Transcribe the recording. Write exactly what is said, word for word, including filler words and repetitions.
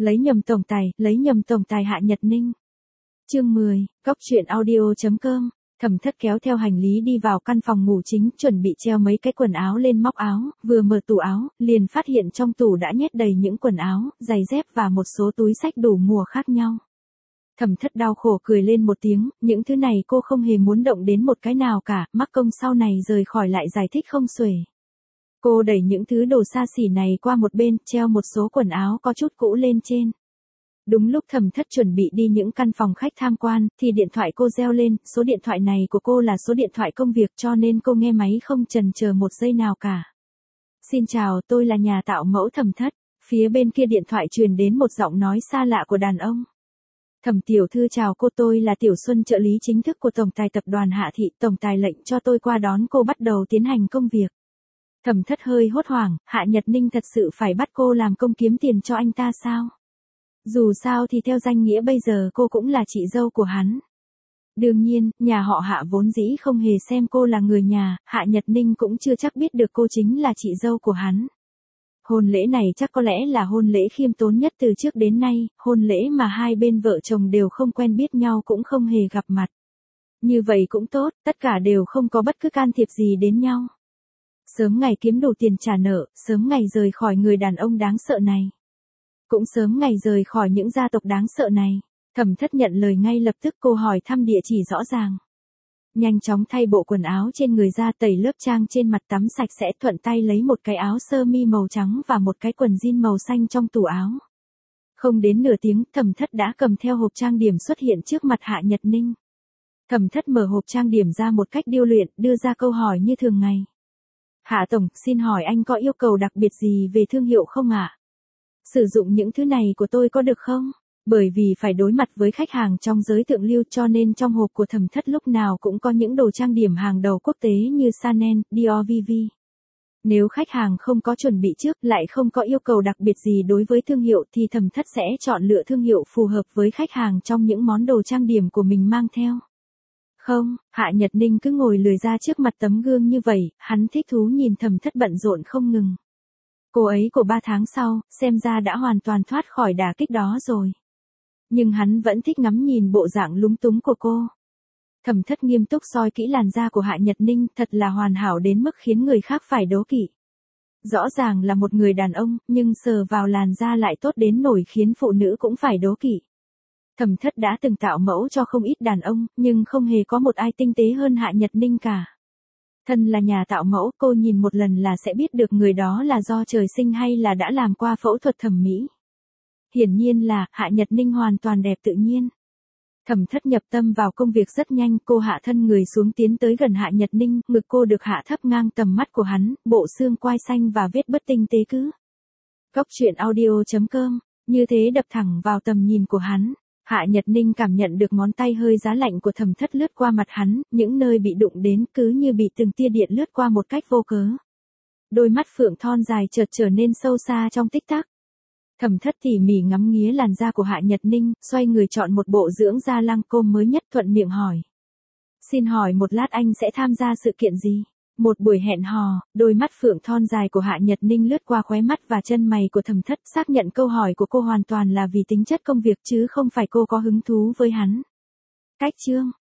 Lấy nhầm tổng tài, lấy nhầm tổng tài Hạ Nhật Ninh. Chương mười, Cóc truyện audio chấm com. Thẩm Thất kéo theo hành lý đi vào căn phòng ngủ chính, chuẩn bị treo mấy cái quần áo lên móc áo, vừa mở tủ áo, liền phát hiện trong tủ đã nhét đầy những quần áo, giày dép và một số túi xách đủ mùa khác nhau. Thẩm Thất đau khổ cười lên một tiếng, những thứ này cô không hề muốn động đến một cái nào cả, mắc công sau này rời khỏi lại giải thích không xuể. Cô đẩy những thứ đồ xa xỉ này qua một bên, treo một số quần áo có chút cũ lên trên. Đúng lúc Thẩm Thất chuẩn bị đi những căn phòng khách tham quan, thì điện thoại cô reo lên, số điện thoại này của cô là số điện thoại công việc cho nên cô nghe máy không chần chờ một giây nào cả. Xin chào, tôi là nhà tạo mẫu Thẩm Thất. Phía bên kia điện thoại truyền đến một giọng nói xa lạ của đàn ông. Thẩm tiểu thư chào cô, tôi là Tiểu Xuân, trợ lý chính thức của tổng tài tập đoàn Hạ Thị, tổng tài lệnh cho tôi qua đón cô bắt đầu tiến hành công việc. Thẩm Thất hơi hốt hoảng, Hạ Nhật Ninh thật sự phải bắt cô làm công kiếm tiền cho anh ta sao? Dù sao thì theo danh nghĩa bây giờ cô cũng là chị dâu của hắn. Đương nhiên, nhà họ Hạ vốn dĩ không hề xem cô là người nhà, Hạ Nhật Ninh cũng chưa chắc biết được cô chính là chị dâu của hắn. Hôn lễ này chắc có lẽ là hôn lễ khiêm tốn nhất từ trước đến nay, hôn lễ mà hai bên vợ chồng đều không quen biết nhau cũng không hề gặp mặt. Như vậy cũng tốt, tất cả đều không có bất cứ can thiệp gì đến nhau. Sớm ngày kiếm đủ tiền trả nợ, sớm ngày rời khỏi người đàn ông đáng sợ này. Cũng sớm ngày rời khỏi những gia tộc đáng sợ này. Thẩm Thất nhận lời ngay lập tức, cô hỏi thăm địa chỉ rõ ràng. Nhanh chóng thay bộ quần áo trên người ra, tẩy lớp trang trên mặt, tắm sạch sẽ, thuận tay lấy một cái áo sơ mi màu trắng và một cái quần jean màu xanh trong tủ áo. Không đến nửa tiếng, Thẩm Thất đã cầm theo hộp trang điểm xuất hiện trước mặt Hạ Nhật Ninh. Thẩm Thất mở hộp trang điểm ra một cách điêu luyện, đưa ra câu hỏi như thường ngày. Hạ tổng, xin hỏi anh có yêu cầu đặc biệt gì về thương hiệu không ạ? À? Sử dụng những thứ này của tôi có được không? Bởi vì phải đối mặt với khách hàng trong giới thượng lưu cho nên trong hộp của Thẩm Thất lúc nào cũng có những đồ trang điểm hàng đầu quốc tế như Chanel, Dior, Vivi. Nếu khách hàng không có chuẩn bị trước, lại không có yêu cầu đặc biệt gì đối với thương hiệu thì Thẩm Thất sẽ chọn lựa thương hiệu phù hợp với khách hàng trong những món đồ trang điểm của mình mang theo. Không, Hạ Nhật Ninh cứ ngồi lười ra trước mặt tấm gương như vậy, hắn thích thú nhìn Thẩm Thất bận rộn không ngừng. Cô ấy của ba tháng sau, xem ra đã hoàn toàn thoát khỏi đả kích đó rồi. Nhưng hắn vẫn thích ngắm nhìn bộ dạng lúng túng của cô. Thẩm Thất nghiêm túc soi kỹ làn da của Hạ Nhật Ninh, thật là hoàn hảo đến mức khiến người khác phải đố kỵ. Rõ ràng là một người đàn ông, nhưng sờ vào làn da lại tốt đến nỗi khiến phụ nữ cũng phải đố kỵ. Thẩm Thất đã từng tạo mẫu cho không ít đàn ông, nhưng không hề có một ai tinh tế hơn Hạ Nhật Ninh cả. Thân là nhà tạo mẫu, cô nhìn một lần là sẽ biết được người đó là do trời sinh hay là đã làm qua phẫu thuật thẩm mỹ. Hiển nhiên là, Hạ Nhật Ninh hoàn toàn đẹp tự nhiên. Thẩm Thất nhập tâm vào công việc rất nhanh, cô hạ thân người xuống tiến tới gần Hạ Nhật Ninh, ngực cô được hạ thấp ngang tầm mắt của hắn, bộ xương quai xanh và vết bớt tinh tế cứ. Cóc truyện audio chấm com, như thế đập thẳng vào tầm nhìn của hắn. Hạ Nhật Ninh cảm nhận được ngón tay hơi giá lạnh của Thẩm Thất lướt qua mặt hắn, những nơi bị đụng đến cứ như bị từng tia điện lướt qua một cách vô cớ. Đôi mắt phượng thon dài chợt trở nên sâu xa trong tích tắc. Thẩm Thất tỉ mỉ ngắm nghía làn da của Hạ Nhật Ninh, xoay người chọn một bộ dưỡng da Lancôme mới nhất, thuận miệng hỏi. Xin hỏi một lát anh sẽ tham gia sự kiện gì? Một buổi hẹn hò. Đôi mắt phượng thon dài của Hạ Nhật Ninh lướt qua khóe mắt và chân mày của Thẩm Thất, xác nhận câu hỏi của cô hoàn toàn là vì tính chất công việc chứ không phải cô có hứng thú với hắn. Cách chương,